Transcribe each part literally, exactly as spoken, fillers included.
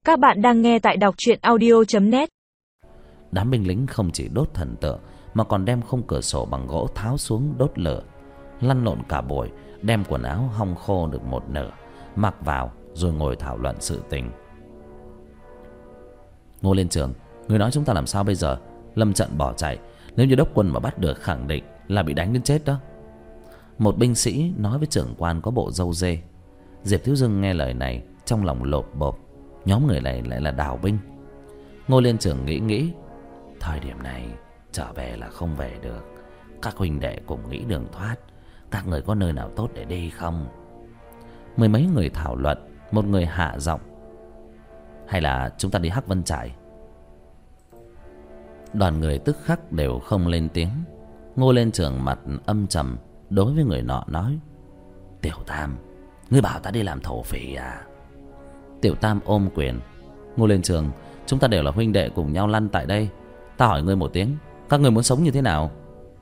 Các bạn đang nghe tại đọc truyện audio chấm net. Đám binh lính không chỉ đốt thần tượng mà còn đem khung cửa sổ bằng gỗ tháo xuống đốt lửa, lăn lộn cả buổi, đem quần áo hong khô được một nửa, mặc vào rồi ngồi thảo luận sự tình. Ngô Liên Trường, người nói chúng ta làm sao bây giờ? Lâm trận bỏ chạy, nếu như đốc quân mà bắt được khẳng định là bị đánh đến chết đó. Một binh sĩ nói với trưởng quan có bộ râu dê. Diệp Thiếu Dương nghe lời này trong lòng lộp bộp, nhóm người này lại là đào binh. Ngô Liên Trường nghĩ nghĩ, thời điểm này trở về là không về được. Các huynh đệ cùng nghĩ đường thoát, các người có nơi nào tốt để đi không? Mười mấy người thảo luận, một người hạ giọng, hay là chúng ta đi Hắc Vân Trại? Đoàn người tức khắc đều không lên tiếng. Ngô Liên Trường mặt âm trầm đối với người nọ nói, Tiểu Tam, ngươi bảo ta đi làm thổ phỉ à? Tiểu Tam ôm quyền, Ngô Liên Trường, chúng ta đều là huynh đệ cùng nhau lăn tại đây. Ta hỏi ngươi một tiếng, các ngươi muốn sống như thế nào?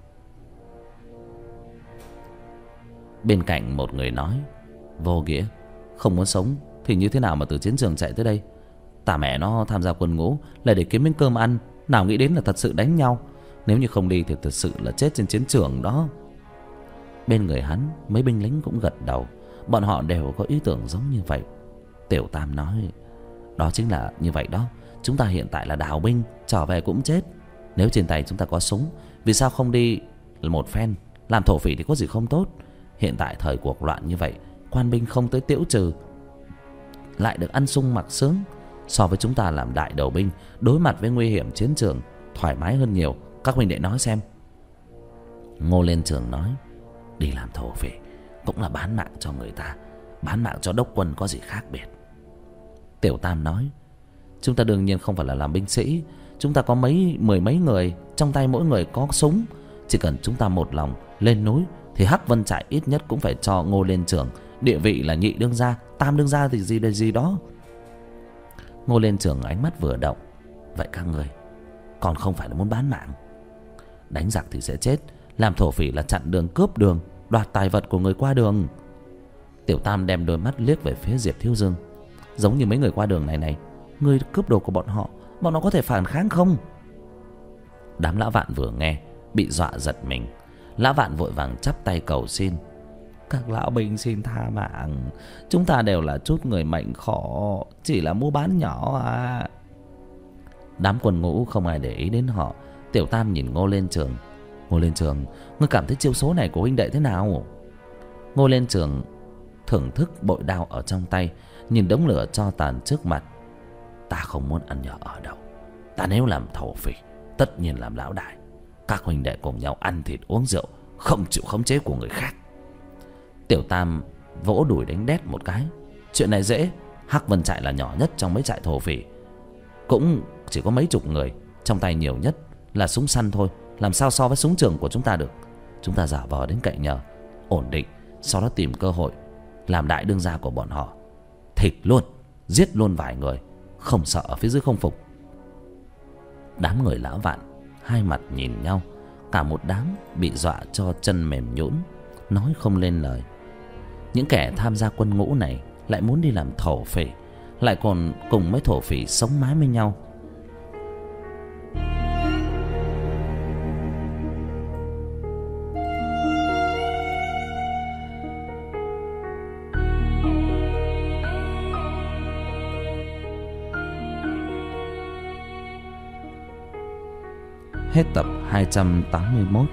Bên cạnh một người nói, vô nghĩa, không muốn sống thì như thế nào mà từ chiến trường chạy tới đây? Tả mẹ nó tham gia quân ngũ là để kiếm miếng cơm ăn, nào nghĩ đến là thật sự đánh nhau. Nếu như không đi thì thật sự là chết trên chiến trường đó. Bên người hắn, mấy binh lính cũng gật đầu, bọn họ đều có ý tưởng giống như vậy. Tiểu Tam nói, đó chính là như vậy đó. Chúng ta hiện tại là đào binh, trở về cũng chết. Nếu trên tay chúng ta có súng, vì sao không đi một phen? Làm thổ phỉ thì có gì không tốt? Hiện tại thời cuộc loạn như vậy, quan binh không tới tiễu trừ, lại được ăn sung mặc sướng. So với chúng ta làm đại đầu binh, đối mặt với nguy hiểm chiến trường, thoải mái hơn nhiều. Các huynh đệ nói xem. Ngô Liên Trường nói, đi làm thổ phỉ cũng là bán mạng cho người ta, bán mạng cho đốc quân có gì khác biệt? Tiểu Tam nói, chúng ta đương nhiên không phải là làm binh sĩ. Chúng ta có mấy mười mấy người, trong tay mỗi người có súng. Chỉ cần chúng ta một lòng lên núi thì Hắc Vân Trại ít nhất cũng phải cho Ngô Liên Trường địa vị là nhị đương gia, tam đương gia thì gì đây gì đó. Ngô Liên Trường ánh mắt vừa động, vậy các người còn không phải là muốn bán mạng? Đánh giặc thì sẽ chết, làm thổ phỉ là chặn đường cướp đường, đoạt tài vật của người qua đường. Tiểu Tam đem đôi mắt liếc về phía Diệp Thiếu Dương, giống như mấy người qua đường này này, người cướp đồ của bọn họ, bọn nó có thể phản kháng không? Đám Lã Vạn vừa nghe bị dọa giật mình. Lã Vạn vội vàng chắp tay cầu xin, các lão binh xin tha mạng, chúng ta đều là chút người mệnh khổ, chỉ là mua bán nhỏ à. Đám quân ngũ không ai để ý đến họ. Tiểu Tam nhìn Ngô Liên Trường, Ngô Liên Trường, ngươi cảm thấy chiêu số này của huynh đệ thế nào? Ngô Liên Trường thưởng thức bội đao ở trong tay, nhìn đống lửa tro tàn trước mặt. Ta không muốn ăn nhờ ở đâu. Ta nếu làm thổ phỉ, tất nhiên làm lão đại. Các huynh đệ cùng nhau ăn thịt uống rượu, không chịu khống chế của người khác. Tiểu Tam vỗ đùi đánh đét một cái, chuyện này dễ. Hắc Vân Trại là nhỏ nhất trong mấy trại thổ phỉ, cũng chỉ có mấy chục người, trong tay nhiều nhất là súng săn thôi, làm sao so với súng trường của chúng ta được? Chúng ta giả vờ đến cậy nhờ, ổn định, sau đó tìm cơ hội làm đại đương gia của bọn họ, thịt luôn, giết luôn vài người, không sợ ở phía dưới không phục. Đám người Lã Vạn hai mặt nhìn nhau, cả một đám bị dọa cho chân mềm nhũn, nói không lên lời. Những kẻ tham gia quân ngũ này lại muốn đi làm thổ phỉ, lại còn cùng mấy thổ phỉ sống mái với nhau. Hết tập hai trăm tám mươi mốt.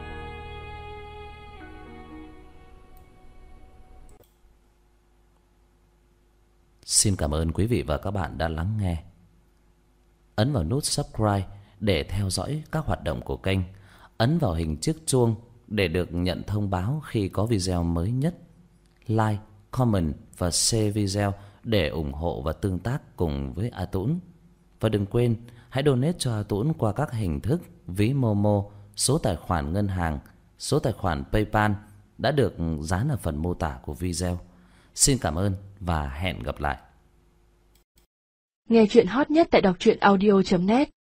Xin cảm ơn quý vị và các bạn đã lắng nghe. Ấn vào nút subscribe để theo dõi các hoạt động của kênh. Ấn vào hình chiếc chuông để được nhận thông báo khi có video mới nhất. Like, comment và share video để ủng hộ và tương tác cùng với A Tũng. Và đừng quên hãy donate cho A Tũng qua các hình thức ví Momo, số tài khoản ngân hàng, số tài khoản PayPal đã được dán ở phần mô tả của video. Xin cảm ơn và hẹn gặp lại. Nghe chuyện hot nhất tại đọc truyện audio chấm net.